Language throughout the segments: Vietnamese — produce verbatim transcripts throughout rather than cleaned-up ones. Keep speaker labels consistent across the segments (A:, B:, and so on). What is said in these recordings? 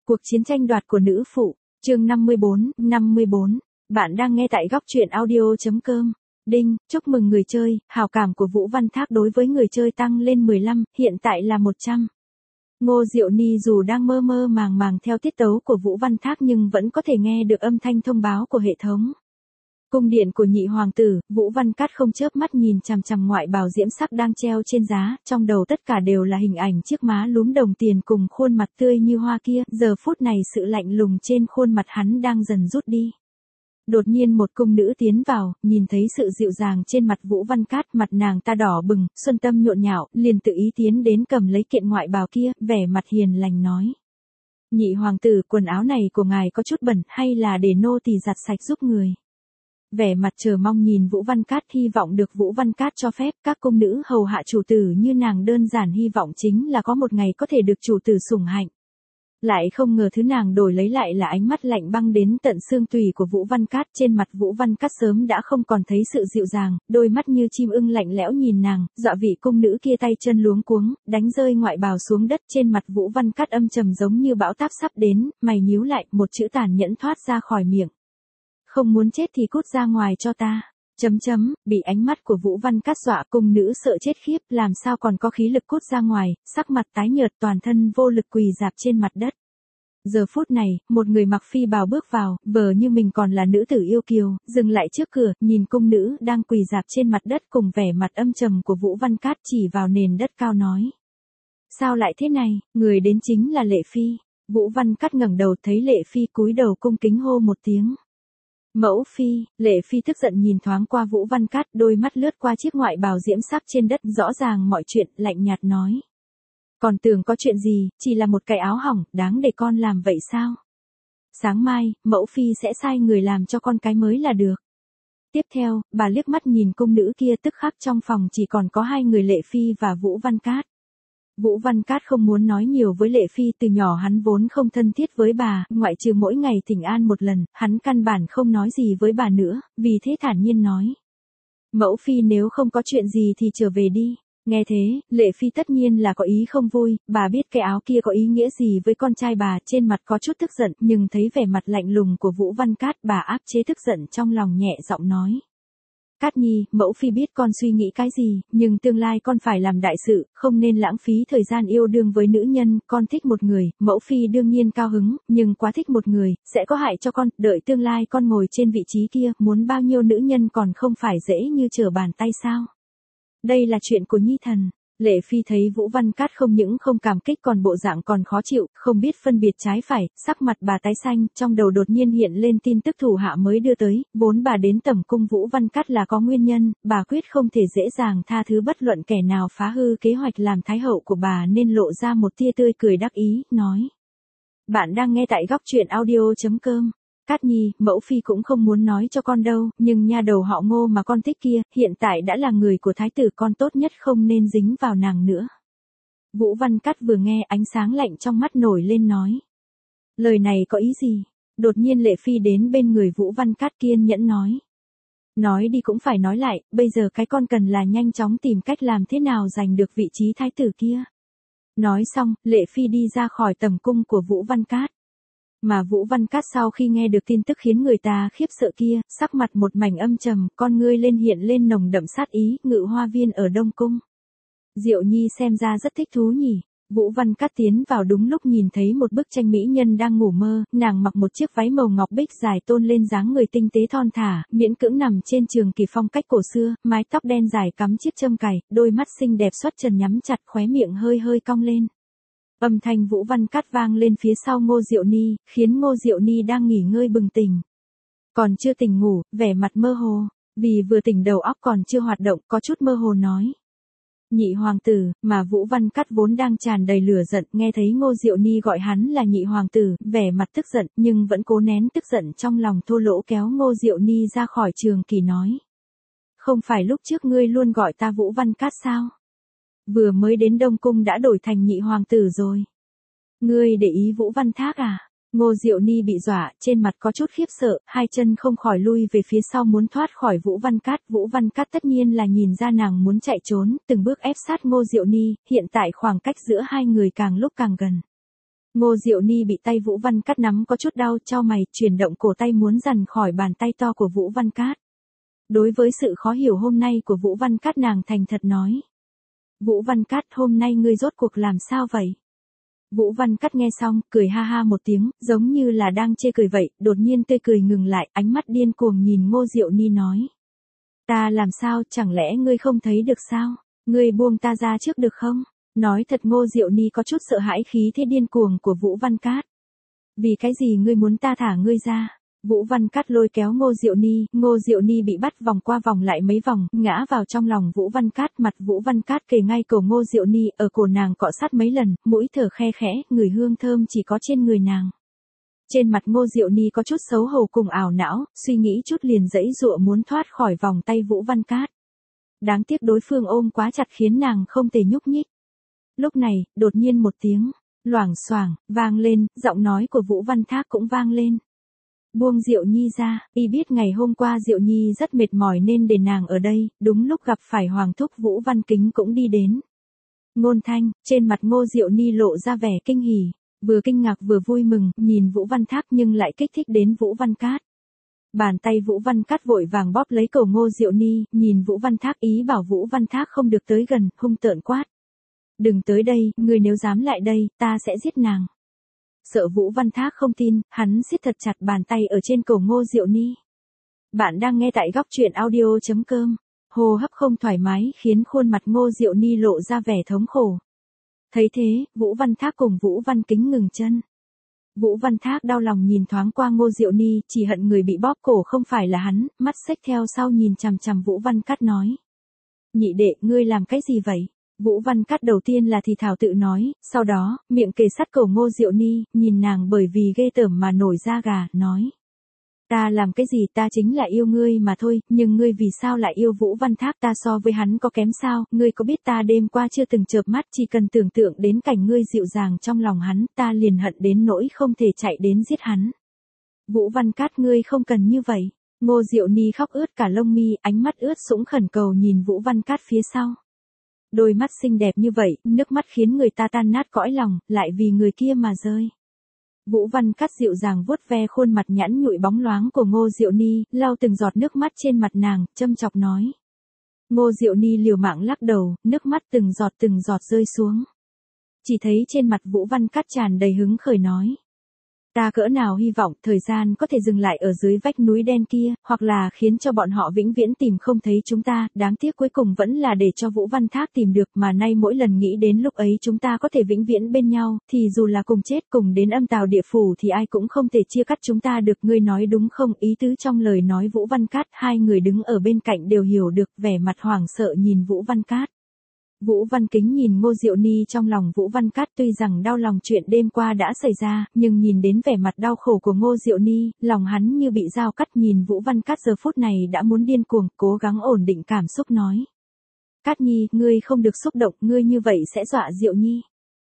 A: Cuộc chiến tranh đoạt của nữ phụ, chương năm mươi bốn, năm mươi bốn. Bạn đang nghe tại góc truyện audio chấm com. Đinh, chúc mừng người chơi, hào cảm của Vũ Văn Thác đối với người chơi tăng lên mười lăm, hiện tại là một trăm. Ngô Diệu Ni dù đang mơ mơ màng màng theo tiết tấu của Vũ Văn Thác nhưng vẫn có thể nghe được âm thanh thông báo của hệ thống. Cung điện của nhị hoàng tử, Vũ Văn Cát không chớp mắt nhìn chằm chằm ngoại bào diễm sắc đang treo trên giá, trong đầu tất cả đều là hình ảnh chiếc má lúm đồng tiền cùng khuôn mặt tươi như hoa kia, giờ phút này sự lạnh lùng trên khuôn mặt hắn đang dần rút đi. Đột nhiên một cung nữ tiến vào, nhìn thấy sự dịu dàng trên mặt Vũ Văn Cát, mặt nàng ta đỏ bừng, xuân tâm nhộn nhạo, liền tự ý tiến đến cầm lấy kiện ngoại bào kia, vẻ mặt hiền lành nói. Nhị hoàng tử, quần áo này của ngài có chút bẩn, hay là để nô tỳ giặt sạch giúp người? Vẻ mặt chờ mong nhìn Vũ Văn Cát, hy vọng được Vũ Văn Cát cho phép. Các cung nữ hầu hạ chủ tử như nàng đơn giản hy vọng chính là có một ngày có thể được chủ tử sủng hạnh. Lại không ngờ thứ nàng đổi lấy lại là ánh mắt lạnh băng đến tận xương tủy của Vũ Văn Cát. Trên mặt Vũ Văn Cát sớm đã không còn thấy sự dịu dàng, đôi mắt như chim ưng lạnh lẽo nhìn nàng, dọa vị cung nữ kia tay chân luống cuống, đánh rơi ngoại bào xuống đất. Trên mặt Vũ Văn Cát âm trầm giống như bão táp sắp đến, mày nhíu lại, một chữ tàn nhẫn thoát ra khỏi miệng. Không muốn chết thì cút ra ngoài cho ta. Chấm chấm, bị ánh mắt của Vũ Văn Cát dọa, cung nữ sợ chết khiếp, làm sao còn có khí lực cút ra ngoài, sắc mặt tái nhợt, toàn thân vô lực quỳ rạp trên mặt đất. Giờ phút này, một người mặc phi bào bước vào, vờ như mình còn là nữ tử yêu kiều, dừng lại trước cửa, nhìn cung nữ đang quỳ rạp trên mặt đất cùng vẻ mặt âm trầm của Vũ Văn Cát, chỉ vào nền đất cao nói. Sao lại thế này, người đến chính là Lệ Phi. Vũ Văn Cát ngẩng đầu thấy Lệ Phi cúi đầu cung kính hô một tiếng. Mẫu phi. Lệ Phi tức giận nhìn thoáng qua Vũ Văn Cát, đôi mắt lướt qua chiếc ngoại bào diễm sắc trên đất, rõ ràng mọi chuyện, lạnh nhạt nói. Còn tưởng có chuyện gì, chỉ là một cái áo hỏng, đáng để con làm vậy sao? Sáng mai, mẫu phi sẽ sai người làm cho con cái mới là được. Tiếp theo, bà liếc mắt nhìn cung nữ kia, tức khắc trong phòng chỉ còn có hai người Lệ Phi và Vũ Văn Cát. Vũ Văn Cát không muốn nói nhiều với Lệ Phi, từ nhỏ hắn vốn không thân thiết với bà, ngoại trừ mỗi ngày thỉnh an một lần, hắn căn bản không nói gì với bà nữa, vì thế thản nhiên nói. Mẫu Phi nếu không có chuyện gì thì trở về đi. Nghe thế, Lệ Phi tất nhiên là có ý không vui, bà biết cái áo kia có ý nghĩa gì với con trai bà, trên mặt có chút tức giận, nhưng thấy vẻ mặt lạnh lùng của Vũ Văn Cát, bà áp chế tức giận trong lòng, nhẹ giọng nói. Cát Nhi, mẫu phi biết con suy nghĩ cái gì, nhưng tương lai con phải làm đại sự, không nên lãng phí thời gian yêu đương với nữ nhân. Con thích một người, mẫu phi đương nhiên cao hứng, nhưng quá thích một người, sẽ có hại cho con, đợi tương lai con ngồi trên vị trí kia, muốn bao nhiêu nữ nhân còn không phải dễ như trở bàn tay sao? Đây là chuyện của Nhi thần. Lệ Phi thấy Vũ Văn Cát không những không cảm kích còn bộ dạng còn khó chịu, không biết phân biệt trái phải, sắc mặt bà tái xanh, trong đầu đột nhiên hiện lên tin tức thủ hạ mới đưa tới, vốn bà đến tẩm cung Vũ Văn Cát là có nguyên nhân, bà quyết không thể dễ dàng tha thứ bất luận kẻ nào phá hư kế hoạch làm thái hậu của bà, nên lộ ra một tia tươi cười đắc ý, nói. Bạn đang nghe tại góc truyện audio chấm com. Cát Nhi, mẫu phi cũng không muốn nói cho con đâu, nhưng nha đầu họ Ngô mà con thích kia, hiện tại đã là người của thái tử, con tốt nhất không nên dính vào nàng nữa. Vũ Văn Cát vừa nghe, ánh sáng lạnh trong mắt nổi lên nói. Lời này có ý gì? Đột nhiên Lệ Phi đến bên người Vũ Văn Cát kiên nhẫn nói. Nói đi cũng phải nói lại, bây giờ cái con cần là nhanh chóng tìm cách làm thế nào giành được vị trí thái tử kia. Nói xong, Lệ Phi đi ra khỏi tầm cung của Vũ Văn Cát. Mà Vũ Văn Cát sau khi nghe được tin tức khiến người ta khiếp sợ kia, sắc mặt một mảnh âm trầm, con ngươi lên hiện lên nồng đậm sát ý, Ngự Hoa Viên ở Đông Cung. Diệu Nhi xem ra rất thích thú nhỉ. Vũ Văn Cát tiến vào đúng lúc nhìn thấy một bức tranh mỹ nhân đang ngủ mơ, nàng mặc một chiếc váy màu ngọc bích dài tôn lên dáng người tinh tế thon thả, miễn cưỡng nằm trên trường kỳ phong cách cổ xưa, mái tóc đen dài cắm chiếc châm cài, đôi mắt xinh đẹp xuất trần nhắm chặt, khóe miệng hơi hơi cong lên. Âm thanh Vũ Văn Cát vang lên phía sau Ngô Diệu Ni, khiến Ngô Diệu Ni đang nghỉ ngơi bừng tỉnh. Còn chưa tỉnh ngủ, vẻ mặt mơ hồ, vì vừa tỉnh đầu óc còn chưa hoạt động, có chút mơ hồ nói. Nhị hoàng tử, mà Vũ Văn Cát vốn đang tràn đầy lửa giận, nghe thấy Ngô Diệu Ni gọi hắn là nhị hoàng tử, vẻ mặt tức giận, nhưng vẫn cố nén tức giận trong lòng, thô lỗ kéo Ngô Diệu Ni ra khỏi trường kỳ nói. Không phải lúc trước ngươi luôn gọi ta Vũ Văn Cát sao? Vừa mới đến Đông Cung đã đổi thành nhị hoàng tử rồi. Ngươi để ý Vũ Văn Thác à? Ngô Diệu Ni bị dọa, trên mặt có chút khiếp sợ, hai chân không khỏi lui về phía sau muốn thoát khỏi Vũ Văn Cát. Vũ Văn Cát tất nhiên là nhìn ra nàng muốn chạy trốn, từng bước ép sát Ngô Diệu Ni, hiện tại khoảng cách giữa hai người càng lúc càng gần. Ngô Diệu Ni bị tay Vũ Văn Cát nắm có chút đau, chau mày, chuyển động cổ tay muốn giằng khỏi bàn tay to của Vũ Văn Cát. Đối với sự khó hiểu hôm nay của Vũ Văn Cát, nàng thành thật nói. Vũ Văn Cát, hôm nay ngươi rốt cuộc làm sao vậy? Vũ Văn Cát nghe xong, cười ha ha một tiếng, giống như là đang chê cười vậy, đột nhiên tươi cười ngừng lại, ánh mắt điên cuồng nhìn Ngô Diệu Ni nói. Ta làm sao, chẳng lẽ ngươi không thấy được sao? Ngươi buông ta ra trước được không? Nói thật, Ngô Diệu Ni có chút sợ hãi khí thế điên cuồng của Vũ Văn Cát. Vì cái gì ngươi muốn ta thả ngươi ra? Vũ Văn Cát lôi kéo Ngô Diệu Ni, Ngô Diệu Ni bị bắt vòng qua vòng lại mấy vòng, ngã vào trong lòng Vũ Văn Cát, mặt Vũ Văn Cát kề ngay cổ Ngô Diệu Ni, ở cổ nàng cọ sát mấy lần, mũi thở khe khẽ, người hương thơm chỉ có trên người nàng. Trên mặt Ngô Diệu Ni có chút xấu hổ cùng ảo não, suy nghĩ chút liền giãy giụa muốn thoát khỏi vòng tay Vũ Văn Cát. Đáng tiếc đối phương ôm quá chặt khiến nàng không thể nhúc nhích. Lúc này, đột nhiên một tiếng loảng xoảng vang lên, giọng nói của Vũ Văn Thác cũng vang lên. Buông Diệu Nhi ra, y biết ngày hôm qua Diệu Nhi rất mệt mỏi nên để nàng ở đây, đúng lúc gặp phải Hoàng thúc Vũ Văn Kính cũng đi đến. Ngôn Thanh, trên mặt Ngô Diệu Ni lộ ra vẻ kinh hỉ, vừa kinh ngạc vừa vui mừng, nhìn Vũ Văn Thác nhưng lại kích thích đến Vũ Văn Cát. Bàn tay Vũ Văn Cát vội vàng bóp lấy cổ Ngô Diệu Ni, nhìn Vũ Văn Thác ý bảo Vũ Văn Thác không được tới gần, hung tợn quát. Đừng tới đây, người nếu dám lại đây, ta sẽ giết nàng. Sợ Vũ Văn Thác không tin, hắn siết thật chặt bàn tay ở trên cổ Ngô Diệu Ni. Bạn đang nghe tại góc truyện audio chấm com. Hô hấp không thoải mái khiến khuôn mặt Ngô Diệu Ni lộ ra vẻ thống khổ. Thấy thế, Vũ Văn Thác cùng Vũ Văn Kính ngừng chân. Vũ Văn Thác đau lòng nhìn thoáng qua Ngô Diệu Ni, chỉ hận người bị bóp cổ không phải là hắn, mắt xếch theo sau nhìn chằm chằm Vũ Văn Cát nói. Nhị đệ, ngươi làm cái gì vậy? Vũ Văn Cát đầu tiên là thì thảo tự nói, sau đó, miệng kề sát cổ Ngô Diệu Ni, nhìn nàng bởi vì ghê tởm mà nổi da gà, nói. Ta làm cái gì, ta chính là yêu ngươi mà thôi, nhưng ngươi vì sao lại yêu Vũ Văn Thác, ta so với hắn có kém sao, ngươi có biết ta đêm qua chưa từng chợp mắt, chỉ cần tưởng tượng đến cảnh ngươi dịu dàng trong lòng hắn, ta liền hận đến nỗi không thể chạy đến giết hắn. Vũ Văn Cát, ngươi không cần như vậy. Ngô Diệu Ni khóc ướt cả lông mi, ánh mắt ướt sũng khẩn cầu nhìn Vũ Văn Cát phía sau. Đôi mắt xinh đẹp như vậy, nước mắt khiến người ta tan nát cõi lòng, lại vì người kia mà rơi. Vũ Văn Cát dịu dàng vuốt ve khuôn mặt nhẵn nhụi bóng loáng của Ngô Diệu Ni, lau từng giọt nước mắt trên mặt nàng, châm chọc nói. Ngô Diệu Ni liều mạng lắc đầu, nước mắt từng giọt từng giọt rơi xuống. Chỉ thấy trên mặt Vũ Văn Cát tràn đầy hứng khởi nói. Ta cỡ nào hy vọng thời gian có thể dừng lại ở dưới vách núi đen kia, hoặc là khiến cho bọn họ vĩnh viễn tìm không thấy chúng ta, đáng tiếc cuối cùng vẫn là để cho Vũ Văn Thác tìm được, mà nay mỗi lần nghĩ đến lúc ấy chúng ta có thể vĩnh viễn bên nhau, thì dù là cùng chết cùng đến âm tào địa phủ thì ai cũng không thể chia cắt chúng ta được, ngươi nói đúng không? Ý tứ trong lời nói Vũ Văn Cát, hai người đứng ở bên cạnh đều hiểu được, vẻ mặt hoảng sợ nhìn Vũ Văn Cát. Vũ Văn Kính nhìn Ngô Diệu Ni trong lòng Vũ Văn Cát, tuy rằng đau lòng chuyện đêm qua đã xảy ra, nhưng nhìn đến vẻ mặt đau khổ của Ngô Diệu Ni, lòng hắn như bị dao cắt, nhìn Vũ Văn Cát giờ phút này đã muốn điên cuồng, cố gắng ổn định cảm xúc nói. Cát Nhi, ngươi không được xúc động, ngươi như vậy sẽ dọa Diệu Nhi.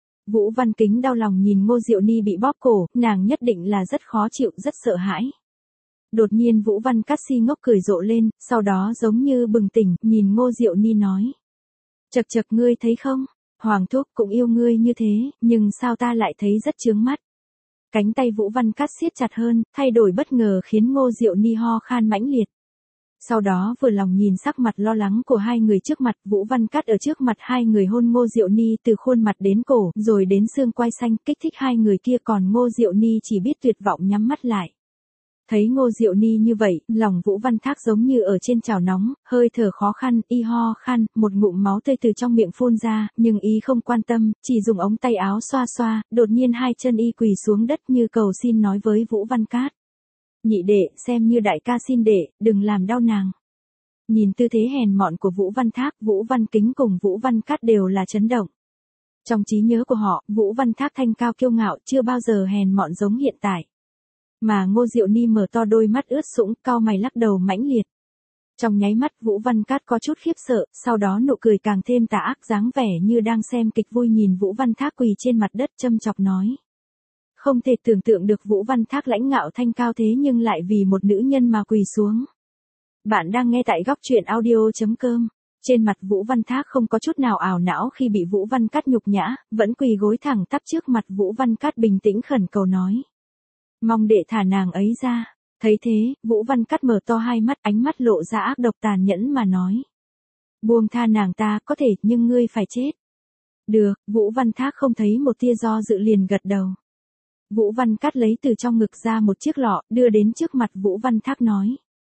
A: Vũ Văn Kính đau lòng nhìn Ngô Diệu Ni bị bóp cổ, nàng nhất định là rất khó chịu, rất sợ hãi. Đột nhiên Vũ Văn Cát si ngốc cười rộ lên, sau đó giống như bừng tỉnh, nhìn Ngô Diệu Ni nói. Chật chật, ngươi thấy không, Hoàng thúc cũng yêu ngươi như thế, nhưng sao ta lại thấy rất chướng mắt. Cánh tay Vũ Văn Cát siết chặt hơn, thay đổi bất ngờ khiến Ngô Diệu Ni ho khan mãnh liệt. Sau đó vừa lòng nhìn sắc mặt lo lắng của hai người trước mặt, Vũ Văn Cát ở trước mặt hai người hôn Ngô Diệu Ni từ khuôn mặt đến cổ, rồi đến xương quai xanh, kích thích hai người kia, còn Ngô Diệu Ni chỉ biết tuyệt vọng nhắm mắt lại. Thấy Ngô Diệu Ni như vậy, lòng Vũ Văn Thác giống như ở trên chảo nóng, hơi thở khó khăn, y ho khan, một ngụm máu tươi từ trong miệng phun ra, nhưng y không quan tâm, chỉ dùng ống tay áo xoa xoa, đột nhiên hai chân y quỳ xuống đất như cầu xin nói với Vũ Văn Cát. Nhị đệ, xem như đại ca xin đệ, đừng làm đau nàng. Nhìn tư thế hèn mọn của Vũ Văn Thác, Vũ Văn Kính cùng Vũ Văn Cát đều là chấn động. Trong trí nhớ của họ, Vũ Văn Thác thanh cao kiêu ngạo, chưa bao giờ hèn mọn giống hiện tại. Mà Ngô Diệu Ni mở to đôi mắt ướt sũng, cau mày lắc đầu mãnh liệt. Trong nháy mắt Vũ Văn Cát có chút khiếp sợ, sau đó nụ cười càng thêm tà ác, dáng vẻ như đang xem kịch vui, nhìn Vũ Văn Thác quỳ trên mặt đất châm chọc nói. Không thể tưởng tượng được Vũ Văn Thác lãnh ngạo thanh cao thế nhưng lại vì một nữ nhân mà quỳ xuống. Bạn đang nghe tại góc truyện audio chấm com. Trên mặt Vũ Văn Thác không có chút nào ảo não khi bị Vũ Văn Cát nhục nhã, vẫn quỳ gối thẳng tắp trước mặt Vũ Văn Cát bình tĩnh khẩn cầu nói. Mong đệ thả nàng ấy ra. Thấy thế, Vũ Văn Cát mở to hai mắt, ánh mắt lộ ra ác độc tàn nhẫn mà nói. Buông tha nàng ta, có thể, nhưng ngươi phải chết. Được, Vũ Văn Thác không thấy một tia do dự liền gật đầu. Vũ Văn Cát lấy từ trong ngực ra một chiếc lọ, đưa đến trước mặt Vũ Văn Thác nói.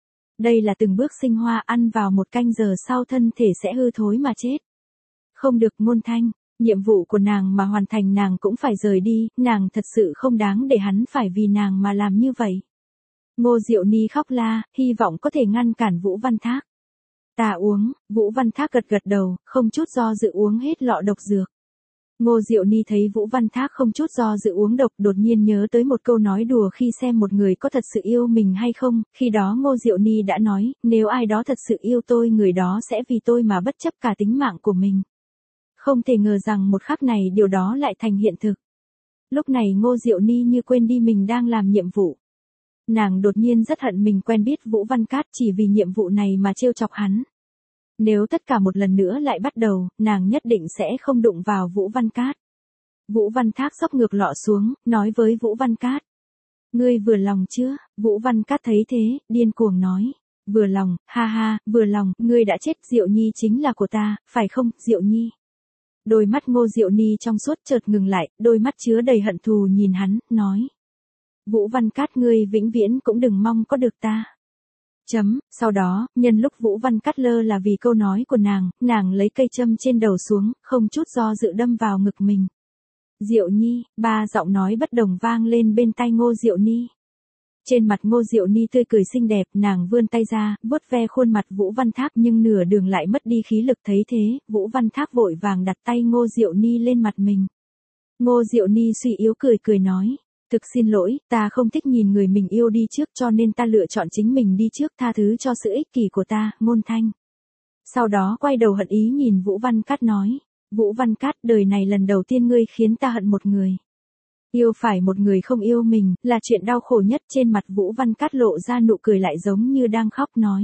A: Đây là từng bước sinh hoa, ăn vào một canh giờ sau thân thể sẽ hư thối mà chết. Không được, Ngôn Thanh, nhiệm vụ của nàng mà hoàn thành nàng cũng phải rời đi, nàng thật sự không đáng để hắn phải vì nàng mà làm như vậy. Ngô Diệu Ni khóc la, hy vọng có thể ngăn cản Vũ Văn Thác. Ta uống, Vũ Văn Thác gật gật đầu, không chút do dự uống hết lọ độc dược. Ngô Diệu Ni thấy Vũ Văn Thác không chút do dự uống độc, đột nhiên nhớ tới một câu nói đùa khi xem một người có thật sự yêu mình hay không, khi đó Ngô Diệu Ni đã nói, nếu ai đó thật sự yêu tôi người đó sẽ vì tôi mà bất chấp cả tính mạng của mình. Không thể ngờ rằng một khắc này điều đó lại thành hiện thực. Lúc này Ngô Diệu Ni như quên đi mình đang làm nhiệm vụ. Nàng đột nhiên rất hận mình quen biết Vũ Văn Cát chỉ vì nhiệm vụ này mà trêu chọc hắn. Nếu tất cả một lần nữa lại bắt đầu, nàng nhất định sẽ không đụng vào Vũ Văn Cát. Vũ Văn Thác xốc ngược lọ xuống, nói với Vũ Văn Cát. Ngươi vừa lòng chưa? Vũ Văn Cát thấy thế, điên cuồng nói. Vừa lòng, ha ha, vừa lòng, ngươi đã chết, Diệu Nhi chính là của ta, phải không, Diệu Nhi? Đôi mắt Ngô Diệu Ni trong suốt chợt ngừng lại, đôi mắt chứa đầy hận thù nhìn hắn, nói. Vũ Văn Cát, ngươi vĩnh viễn cũng đừng mong có được ta. Chấm, sau đó, nhân lúc Vũ Văn Cát lơ là vì câu nói của nàng, nàng lấy cây châm trên đầu xuống, không chút do dự đâm vào ngực mình. Diệu Nhi, ba giọng nói bất đồng vang lên bên tai Ngô Diệu Ni. Trên mặt Ngô Diệu Ni tươi cười xinh đẹp, nàng vươn tay ra, vuốt ve khuôn mặt Vũ Văn Thác nhưng nửa đường lại mất đi khí lực, thấy thế, Vũ Văn Thác vội vàng đặt tay Ngô Diệu Ni lên mặt mình. Ngô Diệu Ni suy yếu cười cười nói. Thực xin lỗi, ta không thích nhìn người mình yêu đi trước cho nên ta lựa chọn chính mình đi trước, tha thứ cho sự ích kỷ của ta, Ngôn Thanh. Sau đó quay đầu hận ý nhìn Vũ Văn Cát nói. Vũ Văn Cát, đời này lần đầu tiên ngươi khiến ta hận một người. Yêu phải một người không yêu mình, là chuyện đau khổ nhất. Trên mặt Vũ Văn Cát lộ ra nụ cười lại giống như đang khóc nói.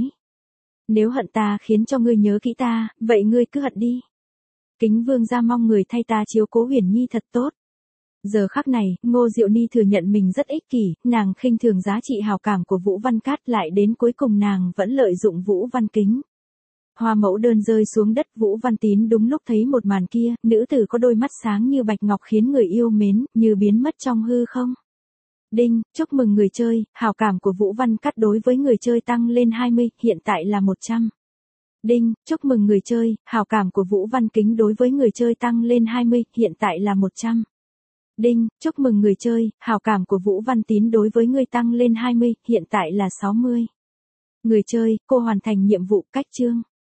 A: Nếu hận ta khiến cho ngươi nhớ kỹ ta, vậy ngươi cứ hận đi. Kính vương gia mong người thay ta chiếu cố Huyền Nhi thật tốt. Giờ khắc này, Ngô Diệu Ni thừa nhận mình rất ích kỷ, nàng khinh thường giá trị hào cảm của Vũ Văn Cát, lại đến cuối cùng nàng vẫn lợi dụng Vũ Văn Kính. Hoa mẫu đơn rơi xuống đất, Vũ Văn Tín đúng lúc thấy một màn kia, nữ tử có đôi mắt sáng như bạch ngọc khiến người yêu mến, như biến mất trong hư không. Đinh, chúc mừng người chơi, hào cảm của Vũ Văn Cát đối với người chơi tăng lên hai mươi, hiện tại là một trăm. Đinh, chúc mừng người chơi, hào cảm của Vũ Văn Kính đối với người chơi tăng lên hai mươi, hiện tại là một trăm. Đinh, chúc mừng người chơi, hào cảm của Vũ Văn Tín đối với người tăng lên hai mươi, hiện tại là sáu mươi. Người chơi, cô hoàn thành nhiệm vụ cách chương.